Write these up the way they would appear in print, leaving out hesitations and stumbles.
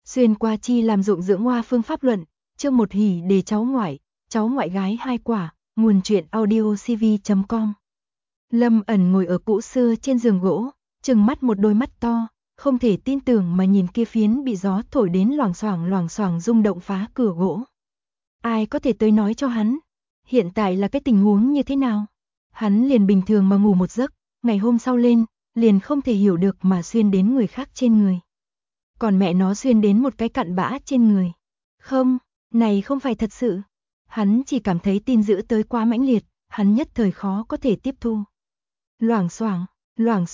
Xuyên qua chi làm dụng dưỡng hoa phương pháp luận, chương 1 hỉ đề cháu ngoại gái 2 quả, nguồn truyện audio cv.com. Lâm Ẩn ngồi ở cũ xưa trên giường gỗ, trừng mắt một đôi mắt to, không thể tin tưởng mà nhìn kia phiến bị gió thổi đến loảng xoảng rung động phá cửa gỗ. Ai có thể tới nói cho hắn, hiện tại là cái tình huống như thế nào? Hắn liền bình thường mà ngủ một giấc, ngày hôm sau lên, liền không thể hiểu được mà xuyên đến người khác trên người. Còn mẹ nó xuyên đến một cái cặn bã trên người. Không, này không phải thật sự. Hắn chỉ cảm thấy tin dữ tới quá mãnh liệt, hắn nhất thời khó có thể tiếp thu. Loảng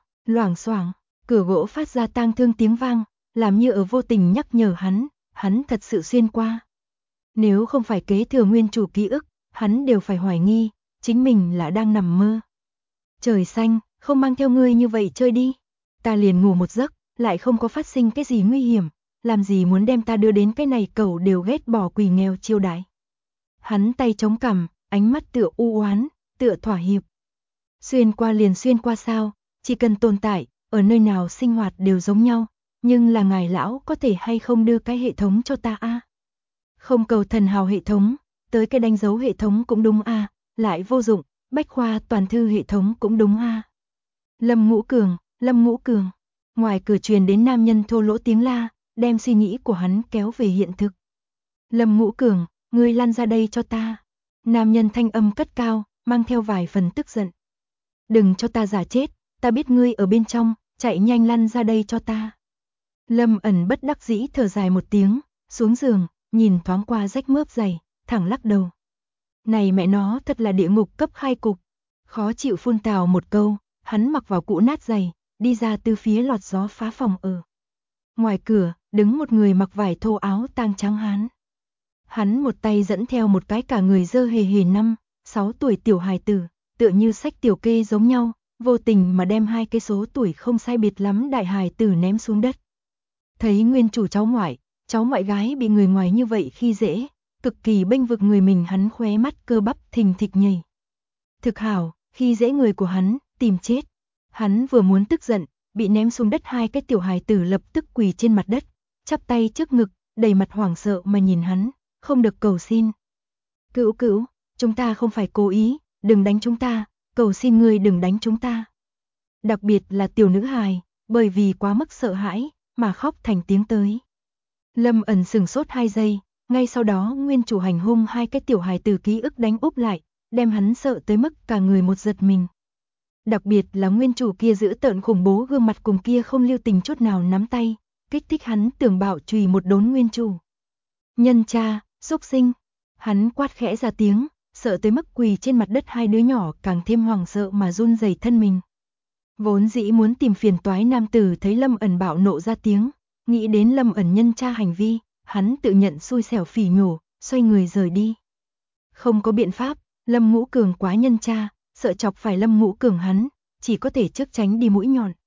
xoảng, cửa gỗ phát ra tang thương tiếng vang, làm như ở vô tình nhắc nhở hắn thật sự xuyên qua. Nếu không phải kế thừa nguyên chủ ký ức, hắn đều phải hoài nghi, chính mình là đang nằm mơ. Trời xanh, không mang theo ngươi như vậy chơi đi. Ta liền ngủ một giấc, lại không có phát sinh cái gì nguy hiểm, làm gì muốn đem ta đưa đến cái này cẩu đều ghét bỏ quỷ nghèo chiêu đãi. Hắn tay chống cằm, ánh mắt tựa u oán, tựa thỏa hiệp. Xuyên qua liền xuyên qua sao, chỉ cần tồn tại, ở nơi nào sinh hoạt đều giống nhau, nhưng là ngài lão có thể hay không đưa cái hệ thống cho ta a? Không cầu thần hào hệ thống, tới cái đánh dấu hệ thống cũng đúng a, lại vô dụng, bách khoa toàn thư hệ thống cũng đúng a. Lâm Ngũ Cường. Ngoài cửa truyền đến nam nhân thô lỗ tiếng la, đem suy nghĩ của hắn kéo về hiện thực. Lâm Ngũ Cường, ngươi lăn ra đây cho ta. Nam nhân thanh âm cất cao, mang theo vài phần tức giận. Đừng cho ta giả chết, ta biết ngươi ở bên trong, chạy nhanh lăn ra đây cho ta. Lâm Ẩn bất đắc dĩ thở dài một tiếng, xuống giường, nhìn thoáng qua rách mướp giày, thẳng lắc đầu. Này mẹ nó thật là địa ngục cấp 2 cục. Khó chịu phun tào một câu, hắn mặc vào cũ nát giày, đi ra từ phía lọt gió phá phòng ở. Ngoài cửa, đứng một người mặc vải thô áo tang trắng hán. Hắn một tay dẫn theo một cái cả người dơ hề hề 5-6 tuổi tiểu hài tử, tựa như sách tiểu kê giống nhau, vô tình mà đem hai cái số tuổi không sai biệt lắm đại hài tử ném xuống đất. Thấy nguyên chủ cháu ngoại gái bị người ngoài như vậy khi dễ, cực kỳ bênh vực người mình, hắn khóe mắt cơ bắp thình thịch nhảy. Thực hảo, khi dễ người của hắn, tìm chết. Hắn vừa muốn tức giận, bị ném xuống đất hai cái tiểu hài tử lập tức quỳ trên mặt đất, chắp tay trước ngực, đầy mặt hoảng sợ mà nhìn hắn, không được cầu xin. Cữu, chúng ta không phải cố ý, đừng đánh chúng ta, cầu xin ngươi đừng đánh chúng ta. Đặc biệt là tiểu nữ hài, bởi vì quá mức sợ hãi, mà khóc thành tiếng tới. Lâm Ẩn sừng sốt 2 giây, ngay sau đó nguyên chủ hành hung hai cái tiểu hài tử ký ức đánh úp lại, đem hắn sợ tới mức cả người một giật mình. Đặc biệt là nguyên chủ kia giữ tợn khủng bố gương mặt cùng kia không lưu tình chút nào nắm tay, kích thích hắn tưởng bạo chùy một đốn nguyên chủ. Nhân cha, xúc sinh, hắn quát khẽ ra tiếng, sợ tới mức quỳ trên mặt đất hai đứa nhỏ càng thêm hoảng sợ mà run rẩy thân mình. Vốn dĩ muốn tìm phiền toái nam tử thấy Lâm Ẩn bạo nộ ra tiếng, nghĩ đến Lâm Ẩn nhân cha hành vi, hắn tự nhận xui xẻo phỉ nhổ, xoay người rời đi. Không có biện pháp, Lâm Ngũ Cường quá nhân cha, sợ chọc phải Lâm Ngũ Cường hắn, chỉ có thể trước tránh đi mũi nhọn.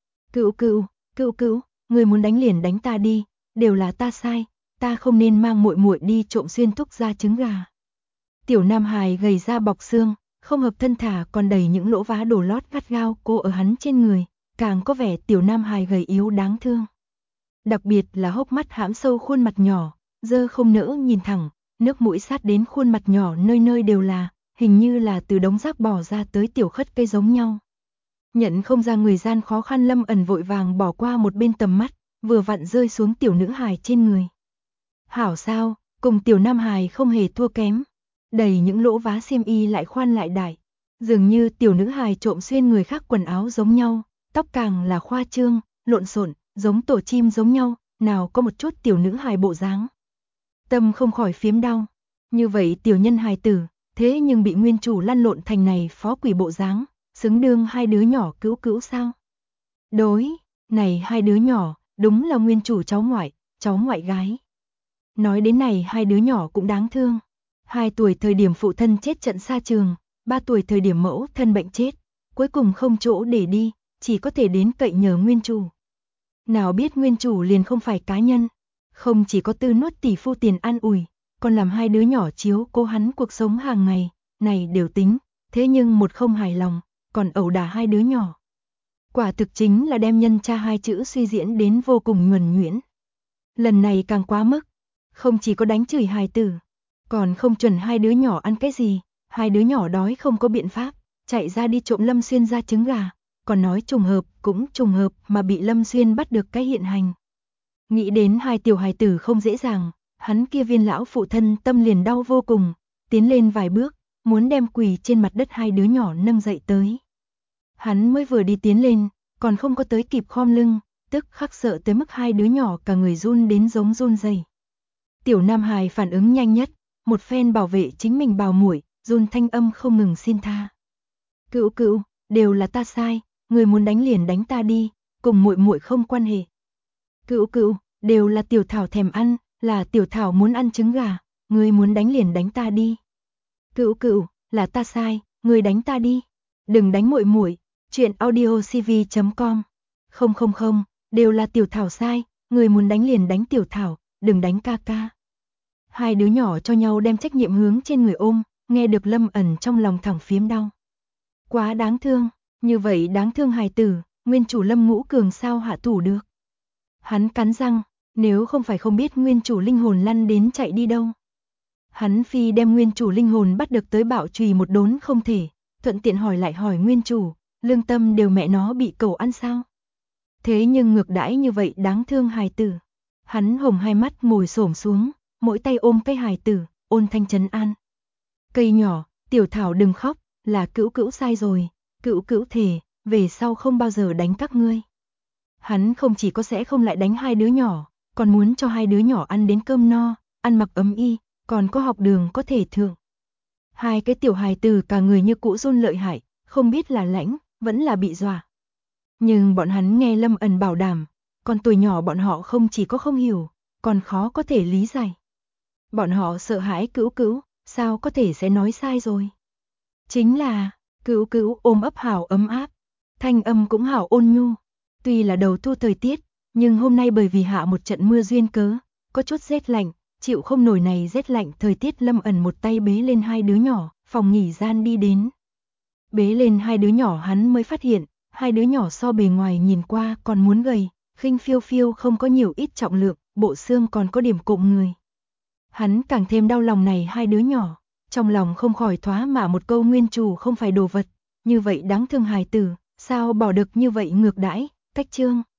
Cữu, người muốn đánh liền đánh ta đi, đều là ta sai, ta không nên mang muội muội đi trộm xuyên thúc ra trứng gà. Tiểu nam hài gầy da bọc xương, không hợp thân thả còn đầy những lỗ vá đổ lót gắt gao cô ở hắn trên người, càng có vẻ tiểu nam hài gầy yếu đáng thương. Đặc biệt là hốc mắt hãm sâu khuôn mặt nhỏ, dơ không nỡ nhìn thẳng, nước mũi sát đến khuôn mặt nhỏ nơi nơi đều là, hình như là từ đống rác bỏ ra tới tiểu khất cây giống nhau. Nhận không ra người gian khó khăn, Lâm Ẩn vội vàng bỏ qua một bên tầm mắt, vừa vặn rơi xuống tiểu nữ hài trên người. Hảo sao, cùng tiểu nam hài không hề thua kém, đầy những lỗ vá xiêm y lại khoan lại đại, dường như tiểu nữ hài trộm xuyên người khác quần áo giống nhau, tóc càng là khoa trương, lộn xộn, giống tổ chim giống nhau, nào có một chút tiểu nữ hài bộ dáng. Tâm không khỏi phiếm đau, như vậy tiểu nhân hài tử, thế nhưng bị nguyên chủ lăn lộn thành này phó quỷ bộ dáng, xứng đương hai đứa nhỏ cữu sao? Đối, này hai đứa nhỏ, đúng là nguyên chủ cháu ngoại gái. Nói đến này hai đứa nhỏ cũng đáng thương. 2 tuổi thời điểm phụ thân chết trận xa trường, 3 tuổi thời điểm mẫu thân bệnh chết, cuối cùng không chỗ để đi, chỉ có thể đến cậy nhờ nguyên chủ. Nào biết nguyên chủ liền không phải cá nhân, không chỉ có tư nuốt tỷ phu tiền an ủi, còn làm hai đứa nhỏ chiếu cố hắn cuộc sống hàng ngày, này đều tính, thế nhưng một không hài lòng, còn ẩu đả hai đứa nhỏ. Quả thực chính là đem nhân cha hai chữ suy diễn đến vô cùng nhuần nhuyễn. Lần này càng quá mức, không chỉ có đánh chửi hài tử, còn không chuẩn hai đứa nhỏ ăn cái gì, hai đứa nhỏ đói không có biện pháp, chạy ra đi trộm Lâm Xuyên ra trứng gà, còn nói trùng hợp cũng trùng hợp mà bị Lâm Xuyên bắt được cái hiện hành. Nghĩ đến hai tiểu hài tử không dễ dàng, hắn kia viên lão phụ thân tâm liền đau vô cùng, tiến lên vài bước, muốn đem quỳ trên mặt đất hai đứa nhỏ nâng dậy tới. Hắn mới vừa đi tiến lên, còn không có tới kịp khom lưng, tức khắc sợ tới mức hai đứa nhỏ cả người run đến giống run rẩy. Tiểu Nam Hài phản ứng nhanh nhất, một phen bảo vệ chính mình bào muội, run thanh âm không ngừng xin tha. Cữu cữu, đều là ta sai, người muốn đánh liền đánh ta đi, cùng muội muội không quan hệ. Cữu cữu, đều là Tiểu Thảo thèm ăn, là Tiểu Thảo muốn ăn trứng gà, người muốn đánh liền đánh ta đi. Cữu cữu, là ta sai, người đánh ta đi. Đừng đánh muội muội. Truyện audiocv.com. Không, đều là Tiểu Thảo sai, người muốn đánh liền đánh Tiểu Thảo, đừng đánh ca ca. Hai đứa nhỏ cho nhau đem trách nhiệm hướng trên người ôm, nghe được Lâm Ẩn trong lòng thẳng phiếm đau. Quá đáng thương, như vậy đáng thương hài tử, nguyên chủ Lâm Ngũ Cường sao hạ thủ được. Hắn cắn răng, nếu không phải không biết nguyên chủ linh hồn lăn đến chạy đi đâu. Hắn phi đem nguyên chủ linh hồn bắt được tới bạo chùy một đốn không thể, thuận tiện hỏi lại hỏi nguyên chủ, lương tâm đều mẹ nó bị cẩu ăn sao. Thế nhưng ngược đãi như vậy đáng thương hài tử. Hắn hồng hai mắt ngồi xổm xuống, mỗi tay ôm cây hài tử, ôn thanh trấn an. Cây nhỏ, Tiểu Thảo đừng khóc, là cữu cữu sai rồi, cữu cữu thề, về sau không bao giờ đánh các ngươi. Hắn không chỉ có sẽ không lại đánh hai đứa nhỏ, còn muốn cho hai đứa nhỏ ăn đến cơm no, ăn mặc ấm y, còn có học đường có thể thượng. Hai cái tiểu hài tử cả người như cũ run lợi hại, không biết là lãnh, vẫn là bị dọa. Nhưng bọn hắn nghe Lâm Ẩn bảo đảm, còn tuổi nhỏ bọn họ không chỉ có không hiểu, còn khó có thể lý giải. Bọn họ sợ hãi cữu cữu, sao có thể sẽ nói sai rồi. Chính là, cữu cữu ôm ấp hảo ấm áp, thanh âm cũng hảo ôn nhu. Tuy là đầu thu thời tiết, nhưng hôm nay bởi vì hạ một trận mưa duyên cớ, có chút rét lạnh, chịu không nổi này rét lạnh thời tiết Lâm Ẩn một tay bế lên hai đứa nhỏ, phòng nghỉ gian đi đến. Bế lên hai đứa nhỏ hắn mới phát hiện, hai đứa nhỏ so bề ngoài nhìn qua còn muốn gầy, khinh phiêu phiêu không có nhiều ít trọng lượng, bộ xương còn có điểm cộm người. Hắn càng thêm đau lòng này hai đứa nhỏ, trong lòng không khỏi thoá mạ một câu nguyên chủ không phải đồ vật, như vậy đáng thương hài tử, sao bỏ được như vậy ngược đãi, cách chương.